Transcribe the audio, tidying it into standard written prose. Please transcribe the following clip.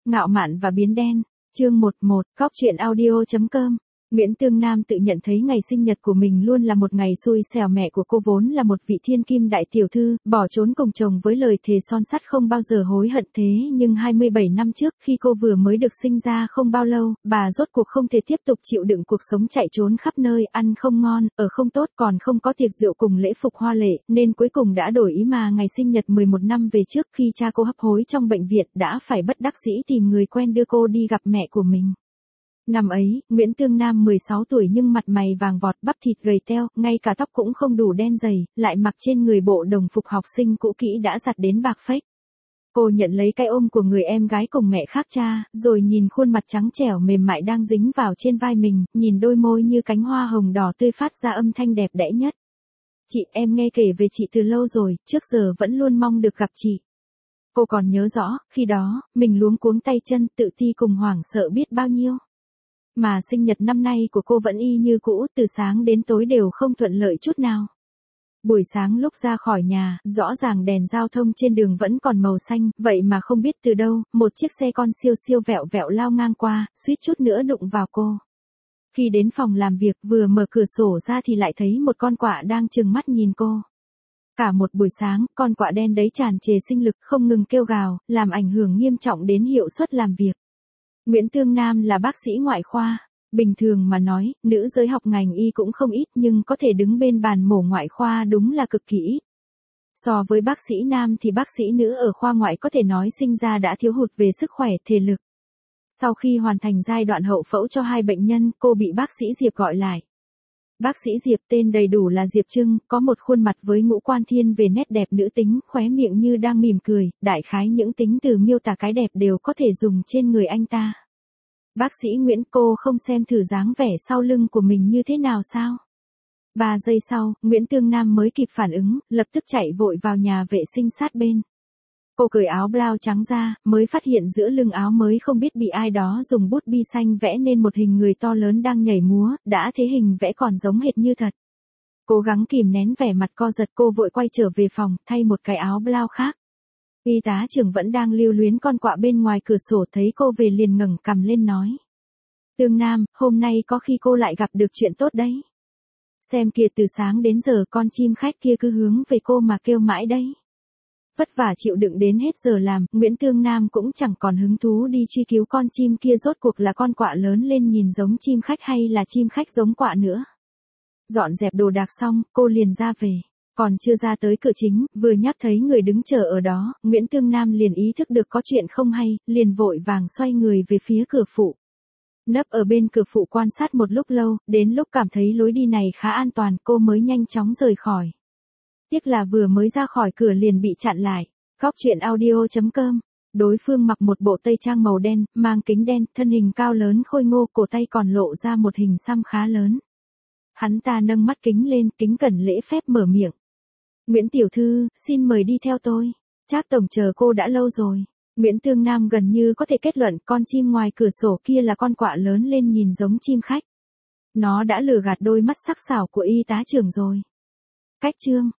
Ngạo mạn và biến đen. Chương 11, Cóc truyện audio.com. Nguyễn Tương Nam tự nhận thấy ngày sinh nhật của mình luôn là một ngày xui xẻo. Mẹ của cô vốn là một vị thiên kim đại tiểu thư, bỏ trốn cùng chồng với lời thề son sắt không bao giờ hối hận. Thế nhưng 27 năm trước, khi cô vừa mới được sinh ra không bao lâu, bà rốt cuộc không thể tiếp tục chịu đựng cuộc sống chạy trốn khắp nơi, ăn không ngon, ở không tốt, còn không có tiệc rượu cùng lễ phục hoa lệ, nên cuối cùng đã đổi ý mà ngày sinh nhật 11 năm về trước, khi cha cô hấp hối trong bệnh viện, đã phải bất đắc dĩ tìm người quen đưa cô đi gặp mẹ của mình. Năm ấy, Nguyễn Tương Nam 16 tuổi nhưng mặt mày vàng vọt, bắp thịt gầy teo, ngay cả tóc cũng không đủ đen dày, lại mặc trên người bộ đồng phục học sinh cũ kỹ đã giặt đến bạc phách. Cô nhận lấy cái ôm của người em gái cùng mẹ khác cha, rồi nhìn khuôn mặt trắng trẻo mềm mại đang dính vào trên vai mình, nhìn đôi môi như cánh hoa hồng đỏ tươi phát ra âm thanh đẹp đẽ nhất. Chị, em nghe kể về chị từ lâu rồi, trước giờ vẫn luôn mong được gặp chị. Cô còn nhớ rõ, khi đó, mình luống cuống tay chân, tự ti cùng hoảng sợ biết bao nhiêu. Mà sinh nhật năm nay của cô vẫn y như cũ, từ sáng đến tối đều không thuận lợi chút nào. Buổi sáng lúc ra khỏi nhà, rõ ràng đèn giao thông trên đường vẫn còn màu xanh, vậy mà không biết từ đâu, một chiếc xe con siêu siêu vẹo vẹo lao ngang qua, suýt chút nữa đụng vào cô. Khi đến phòng làm việc, vừa mở cửa sổ ra thì lại thấy một con quạ đang trừng mắt nhìn cô. Cả một buổi sáng, con quạ đen đấy tràn trề sinh lực, không ngừng kêu gào, làm ảnh hưởng nghiêm trọng đến hiệu suất làm việc. Nguyễn Tương Nam là bác sĩ ngoại khoa. Bình thường mà nói, nữ giới học ngành y cũng không ít, nhưng có thể đứng bên bàn mổ ngoại khoa đúng là cực kỳ ít. So với bác sĩ nam thì bác sĩ nữ ở khoa ngoại có thể nói sinh ra đã thiếu hụt về sức khỏe, thể lực. Sau khi hoàn thành giai đoạn hậu phẫu cho hai bệnh nhân, cô bị bác sĩ Diệp gọi lại. Bác sĩ Diệp tên đầy đủ là Diệp Trưng, có một khuôn mặt với ngũ quan thiên về nét đẹp nữ tính, khóe miệng như đang mỉm cười, đại khái những tính từ miêu tả cái đẹp đều có thể dùng trên người anh ta. Bác sĩ Nguyễn, cô không xem thử dáng vẻ sau lưng của mình như thế nào sao? 3 giây sau, Nguyễn Tương Nam mới kịp phản ứng, lập tức chạy vội vào nhà vệ sinh sát bên. Cô cởi áo blau trắng ra, mới phát hiện giữa lưng áo mới không biết bị ai đó dùng bút bi xanh vẽ nên một hình người to lớn đang nhảy múa, đã thế hình vẽ còn giống hệt như thật. Cố gắng kìm nén vẻ mặt co giật, cô vội quay trở về phòng, thay một cái áo blau khác. Y tá trưởng vẫn đang lưu luyến con quạ bên ngoài cửa sổ, thấy cô về liền ngẩng cằm lên nói. Tương Nam, hôm nay có khi cô lại gặp được chuyện tốt đấy. Xem kìa, từ sáng đến giờ con chim khách kia cứ hướng về cô mà kêu mãi đấy. Vất vả chịu đựng đến hết giờ làm, Nguyễn Tương Nam cũng chẳng còn hứng thú đi truy cứu con chim kia rốt cuộc là con quạ lớn lên nhìn giống chim khách hay là chim khách giống quạ nữa. Dọn dẹp đồ đạc xong, cô liền ra về. Còn chưa ra tới cửa chính, vừa nhắc thấy người đứng chờ ở đó, Nguyễn Tương Nam liền ý thức được có chuyện không hay, liền vội vàng xoay người về phía cửa phụ. Nấp ở bên cửa phụ quan sát một lúc lâu, đến lúc cảm thấy lối đi này khá an toàn, cô mới nhanh chóng rời khỏi. Tiếc là vừa mới ra khỏi cửa liền bị chặn lại. Cóc truyện audio.com. Đối phương mặc một bộ tây trang màu đen, mang kính đen, thân hình cao lớn khôi ngô, cổ tay còn lộ ra một hình xăm khá lớn. Hắn ta nâng mắt kính lên, kính cẩn lễ phép mở miệng. Nguyễn tiểu thư, xin mời đi theo tôi. Trác tổng chờ cô đã lâu rồi. Nguyễn Tương Nam gần như có thể kết luận con chim ngoài cửa sổ kia là con quạ lớn lên nhìn giống chim khách. Nó đã lừa gạt đôi mắt sắc sảo của y tá trưởng rồi. Cách chương